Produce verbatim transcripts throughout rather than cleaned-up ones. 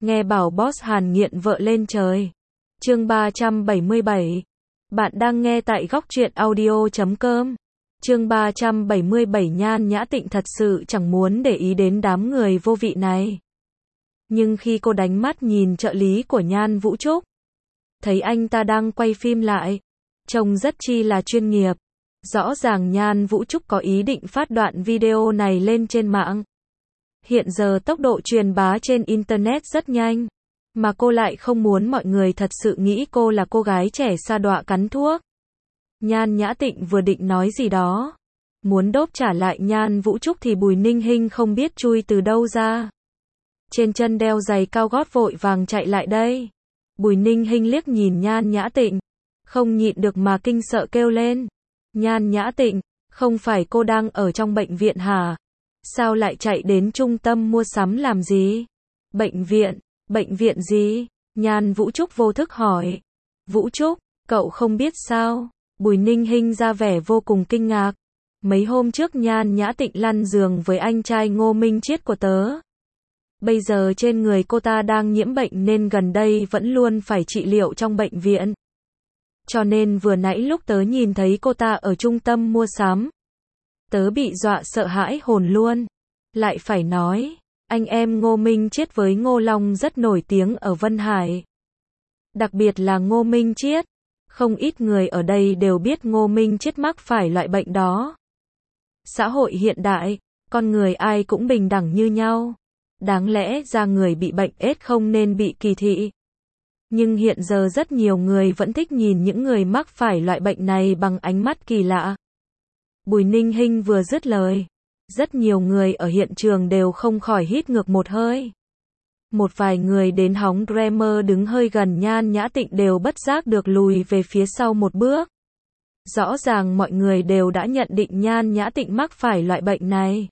Nghe bảo boss Hàn nghiện vợ lên trời. Chương ba trăm bảy mươi bảy. Bạn đang nghe tại góc truyện audio chấm com. Chương ba trăm bảy mươi bảy. Nhan Nhã Tịnh thật sự chẳng muốn để ý đến đám người vô vị này. Nhưng khi cô đánh mắt nhìn trợ lý của Nhan Vũ Trúc, thấy anh ta đang quay phim lại, trông rất chi là chuyên nghiệp. Rõ ràng Nhan Vũ Trúc có ý định phát đoạn video này lên trên mạng. Hiện giờ tốc độ truyền bá trên Internet rất nhanh, mà cô lại không muốn mọi người thật sự nghĩ cô là cô gái trẻ sa đọa cắn thuốc. Nhan Nhã Tịnh vừa định nói gì đó, muốn đốp trả lại Nhan Vũ Trúc thì Bùi Ninh Hinh không biết chui từ đâu ra. Trên chân đeo giày cao gót vội vàng chạy lại đây. Bùi Ninh Hinh liếc nhìn Nhan Nhã Tịnh, không nhịn được mà kinh sợ kêu lên. Nhan Nhã Tịnh, không phải cô đang ở trong bệnh viện hả? Sao lại chạy đến trung tâm mua sắm làm gì? Bệnh viện? Bệnh viện gì? Nhan Vũ Trúc vô thức hỏi. Vũ Trúc, cậu không biết sao? Bùi Ninh Hinh ra vẻ vô cùng kinh ngạc. Mấy hôm trước Nhan Nhã Tịnh lăn giường với anh trai Ngô Minh Chiết của tớ. Bây giờ trên người cô ta đang nhiễm bệnh nên gần đây vẫn luôn phải trị liệu trong bệnh viện. Cho nên vừa nãy lúc tớ nhìn thấy cô ta ở trung tâm mua sắm, tớ bị dọa sợ hãi hồn luôn. Lại phải nói, anh em Ngô Minh Chiết với Ngô Long rất nổi tiếng ở Vân Hải. Đặc biệt là Ngô Minh Chiết. Không ít người ở đây đều biết Ngô Minh Chiết mắc phải loại bệnh đó. Xã hội hiện đại, con người ai cũng bình đẳng như nhau. Đáng lẽ ra người bị bệnh ết không nên bị kỳ thị. Nhưng hiện giờ rất nhiều người vẫn thích nhìn những người mắc phải loại bệnh này bằng ánh mắt kỳ lạ. Bùi Ninh Hinh vừa dứt lời, rất nhiều người ở hiện trường đều không khỏi hít ngược một hơi. Một vài người đến hóng Dreamer đứng hơi gần Nhan Nhã Tịnh đều bất giác được lùi về phía sau một bước. Rõ ràng mọi người đều đã nhận định Nhan Nhã Tịnh mắc phải loại bệnh này.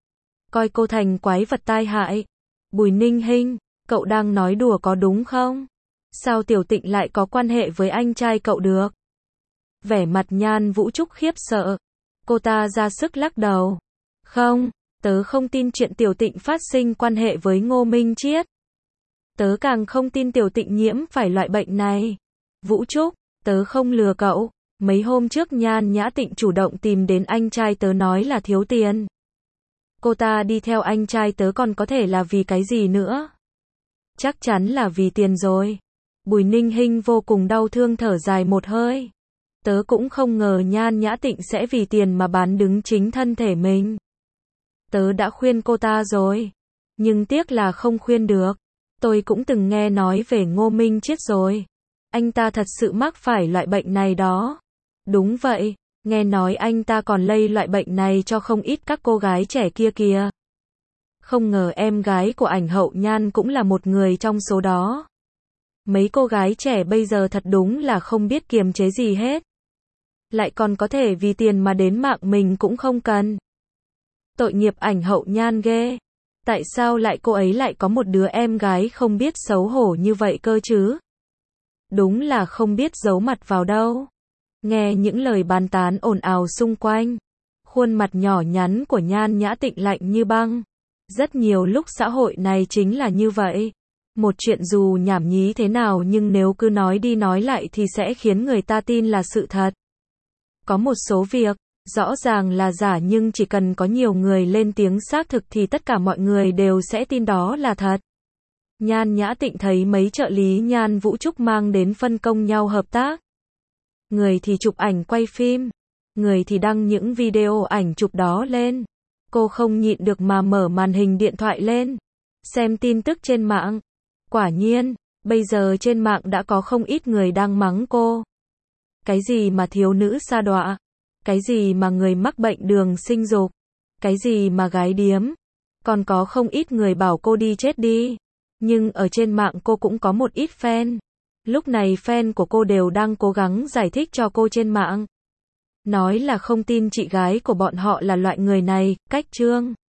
Coi cô thành quái vật tai hại. Bùi Ninh Hinh, cậu đang nói đùa có đúng không? Sao Tiểu Tịnh lại có quan hệ với anh trai cậu được? Vẻ mặt Nhan Vũ Trúc khiếp sợ. Cô ta ra sức lắc đầu. Không, tớ không tin chuyện Tiểu Tịnh phát sinh quan hệ với Ngô Minh Chiết. Tớ càng không tin Tiểu Tịnh nhiễm phải loại bệnh này. Vũ Trúc, tớ không lừa cậu. Mấy hôm trước Nhan Nhã Tịnh chủ động tìm đến anh trai tớ nói là thiếu tiền. Cô ta đi theo anh trai tớ còn có thể là vì cái gì nữa? Chắc chắn là vì tiền rồi. Bùi Ninh Hinh vô cùng đau thương thở dài một hơi. Tớ cũng không ngờ Nhan Nhã Tịnh sẽ vì tiền mà bán đứng chính thân thể mình. Tớ đã khuyên cô ta rồi, nhưng tiếc là không khuyên được. Tôi cũng từng nghe nói về Ngô Minh Chiết rồi. Anh ta thật sự mắc phải loại bệnh này đó. Đúng vậy, nghe nói anh ta còn lây loại bệnh này cho không ít các cô gái trẻ kia kìa. Không ngờ em gái của ảnh hậu Nhan cũng là một người trong số đó. Mấy cô gái trẻ bây giờ thật đúng là không biết kiềm chế gì hết. Lại còn có thể vì tiền mà đến mạng mình cũng không cần. Tội nghiệp ảnh hậu Nhan ghê. Tại sao lại cô ấy lại có một đứa em gái không biết xấu hổ như vậy cơ chứ? Đúng là không biết giấu mặt vào đâu. Nghe những lời bàn tán ồn ào xung quanh, khuôn mặt nhỏ nhắn của Nhan Nhã Tịnh lạnh như băng. Rất nhiều lúc xã hội này chính là như vậy. Một chuyện dù nhảm nhí thế nào nhưng nếu cứ nói đi nói lại thì sẽ khiến người ta tin là sự thật. Có một số việc, rõ ràng là giả nhưng chỉ cần có nhiều người lên tiếng xác thực thì tất cả mọi người đều sẽ tin đó là thật. Nhan Nhã Tịnh thấy mấy trợ lý Nhan Vũ Trúc mang đến phân công nhau hợp tác. Người thì chụp ảnh quay phim, người thì đăng những video ảnh chụp đó lên. Cô không nhịn được mà mở màn hình điện thoại lên, xem tin tức trên mạng. Quả nhiên, bây giờ trên mạng đã có không ít người đang mắng cô. Cái gì mà thiếu nữ sa đọa? Cái gì mà người mắc bệnh đường sinh dục? Cái gì mà gái điếm? Còn có không ít người bảo cô đi chết đi. Nhưng ở trên mạng cô cũng có một ít fan. Lúc này fan của cô đều đang cố gắng giải thích cho cô trên mạng. Nói là không tin chị gái của bọn họ là loại người này, cách trương.